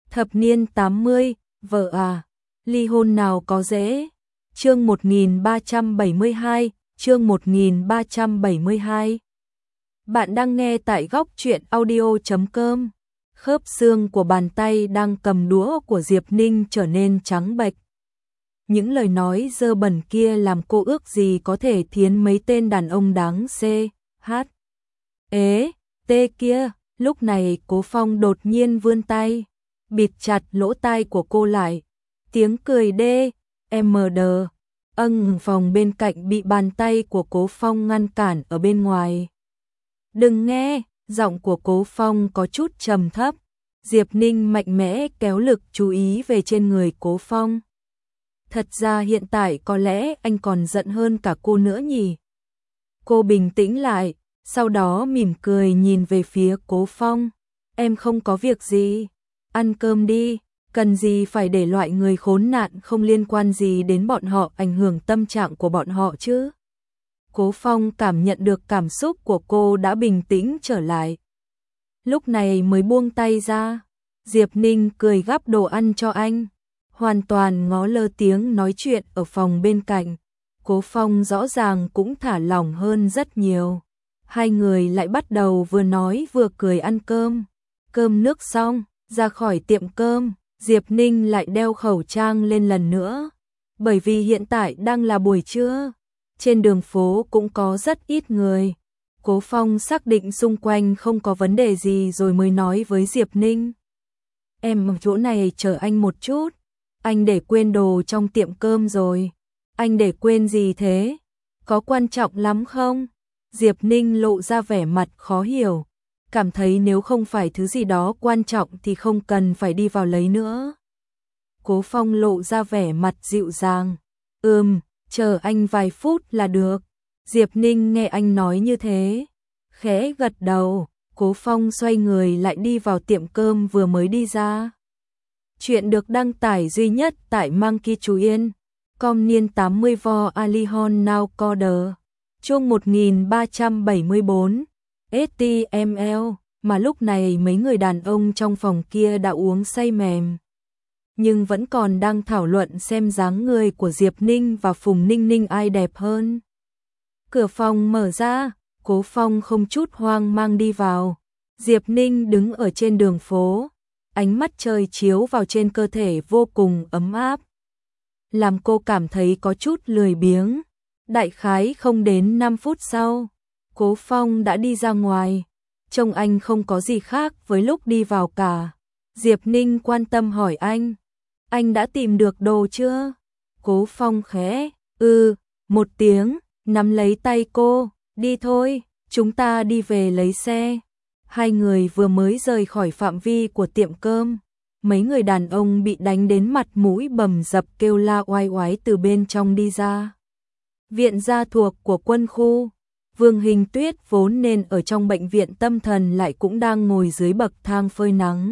Thập niên 80, vợ à, ly hôn nào có dễ. Chương 1372, chương 1372. Bạn đang nghe tại góc truyện audio.com. Khớp xương của bàn tay đang cầm đũa của Diệp Ninh trở nên trắng bệch. Những lời nói dơ bẩn kia làm cô ước gì có thể thiến mấy tên đàn ông đáng CH. T kia. Lúc này Cố Phong đột nhiên vươn tay, bịt chặt lỗ tai của cô lại. Tiếng cười MD, phòng bên cạnh bị bàn tay của Cố Phong ngăn cản ở bên ngoài. Đừng nghe, giọng của Cố Phong có chút trầm thấp. Diệp Ninh mạnh mẽ kéo lực chú ý về trên người Cố Phong. Thật ra hiện tại có lẽ anh còn giận hơn cả cô nữa nhỉ. Cô bình tĩnh lại, sau đó mỉm cười nhìn về phía Cố Phong. Em không có việc gì, ăn cơm đi, cần gì phải để loại người khốn nạn không liên quan gì đến bọn họ ảnh hưởng tâm trạng của bọn họ chứ. Cố Phong cảm nhận được cảm xúc của cô đã bình tĩnh trở lại. Lúc này mới buông tay ra. Diệp Ninh cười gắp đồ ăn cho anh, hoàn toàn ngó lơ tiếng nói chuyện ở phòng bên cạnh. Cố Phong rõ ràng cũng thả lỏng hơn rất nhiều. Hai người lại bắt đầu vừa nói vừa cười ăn cơm. Cơm nước xong, ra khỏi tiệm cơm, Diệp Ninh lại đeo khẩu trang lên lần nữa. Bởi vì hiện tại đang là buổi trưa, trên đường phố cũng có rất ít người. Cố Phong xác định xung quanh không có vấn đề gì rồi mới nói với Diệp Ninh. Em ở chỗ này chờ anh một chút, anh để quên đồ trong tiệm cơm rồi. Anh để quên gì thế? Có quan trọng lắm không? Diệp Ninh lộ ra vẻ mặt khó hiểu, cảm thấy nếu không phải thứ gì đó quan trọng thì không cần phải đi vào lấy nữa. Cố Phong lộ ra vẻ mặt dịu dàng. Chờ anh vài phút là được. Diệp Ninh nghe anh nói như thế, khẽ gật đầu. Cố Phong xoay người lại đi vào tiệm cơm vừa mới đi ra. Chuyện được đăng tải duy nhất tại Monkey Chú Yên. Com niên 80 vo Alihon Now Coder. Chương 1374. HTML. Mà lúc này mấy người đàn ông trong phòng kia đã uống say mềm, nhưng vẫn còn đang thảo luận xem dáng người của Diệp Ninh và Phùng Ninh Ninh ai đẹp hơn. Cửa phòng mở ra, Cố Phong không chút hoang mang đi vào. Diệp Ninh đứng ở trên đường phố, ánh mắt trời chiếu vào trên cơ thể vô cùng ấm áp, làm cô cảm thấy có chút lười biếng. Đại khái không đến 5 phút sau, Cố Phong đã đi ra ngoài. Trông anh không có gì khác với lúc đi vào cả. Diệp Ninh quan tâm hỏi anh đã tìm được đồ chưa? Cố Phong khẽ một tiếng, nắm lấy tay cô, đi thôi, chúng ta đi về lấy xe. Hai người vừa mới rời khỏi phạm vi của tiệm cơm, mấy người đàn ông bị đánh đến mặt mũi bầm dập kêu la oai oái từ bên trong đi ra. Viện gia thuộc của quân khu. Vương Hình Tuyết vốn nên ở trong bệnh viện tâm thần lại cũng đang ngồi dưới bậc thang phơi nắng.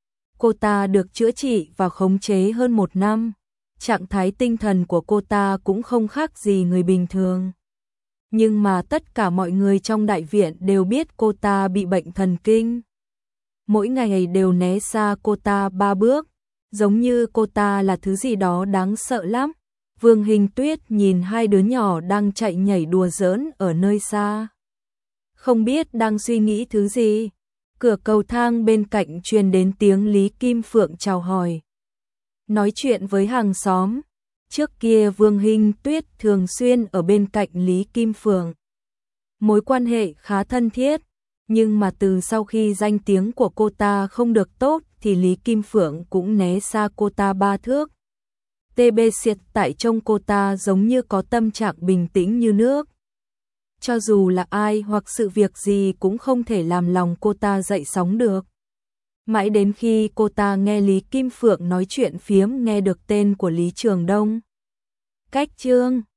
Cô ta được chữa trị và khống chế hơn 1 năm. Trạng thái tinh thần của cô ta cũng không khác gì người bình thường. Nhưng mà tất cả mọi người trong đại viện đều biết cô ta bị bệnh thần kinh. Mỗi ngày đều né xa cô ta 3 bước, giống như cô ta là thứ gì đó đáng sợ lắm. Vương Hình Tuyết nhìn hai đứa nhỏ đang chạy nhảy đùa giỡn ở nơi xa, không biết đang suy nghĩ thứ gì. Cửa cầu thang bên cạnh truyền đến tiếng Lý Kim Phượng chào hỏi, nói chuyện với hàng xóm. Trước kia Vương Hình Tuyết thường xuyên ở bên cạnh Lý Kim Phượng, mối quan hệ khá thân thiết. Nhưng mà từ sau khi danh tiếng của cô ta không được tốt thì Lý Kim Phượng cũng né xa cô ta 3 thước. TB Siệt tại trông cô ta giống như có tâm trạng bình tĩnh như nước. Cho dù là ai hoặc sự việc gì cũng không thể làm lòng cô ta dậy sóng được. Mãi đến khi cô ta nghe Lý Kim Phượng nói chuyện phiếm nghe được tên của Lý Trường Đông. Cách chương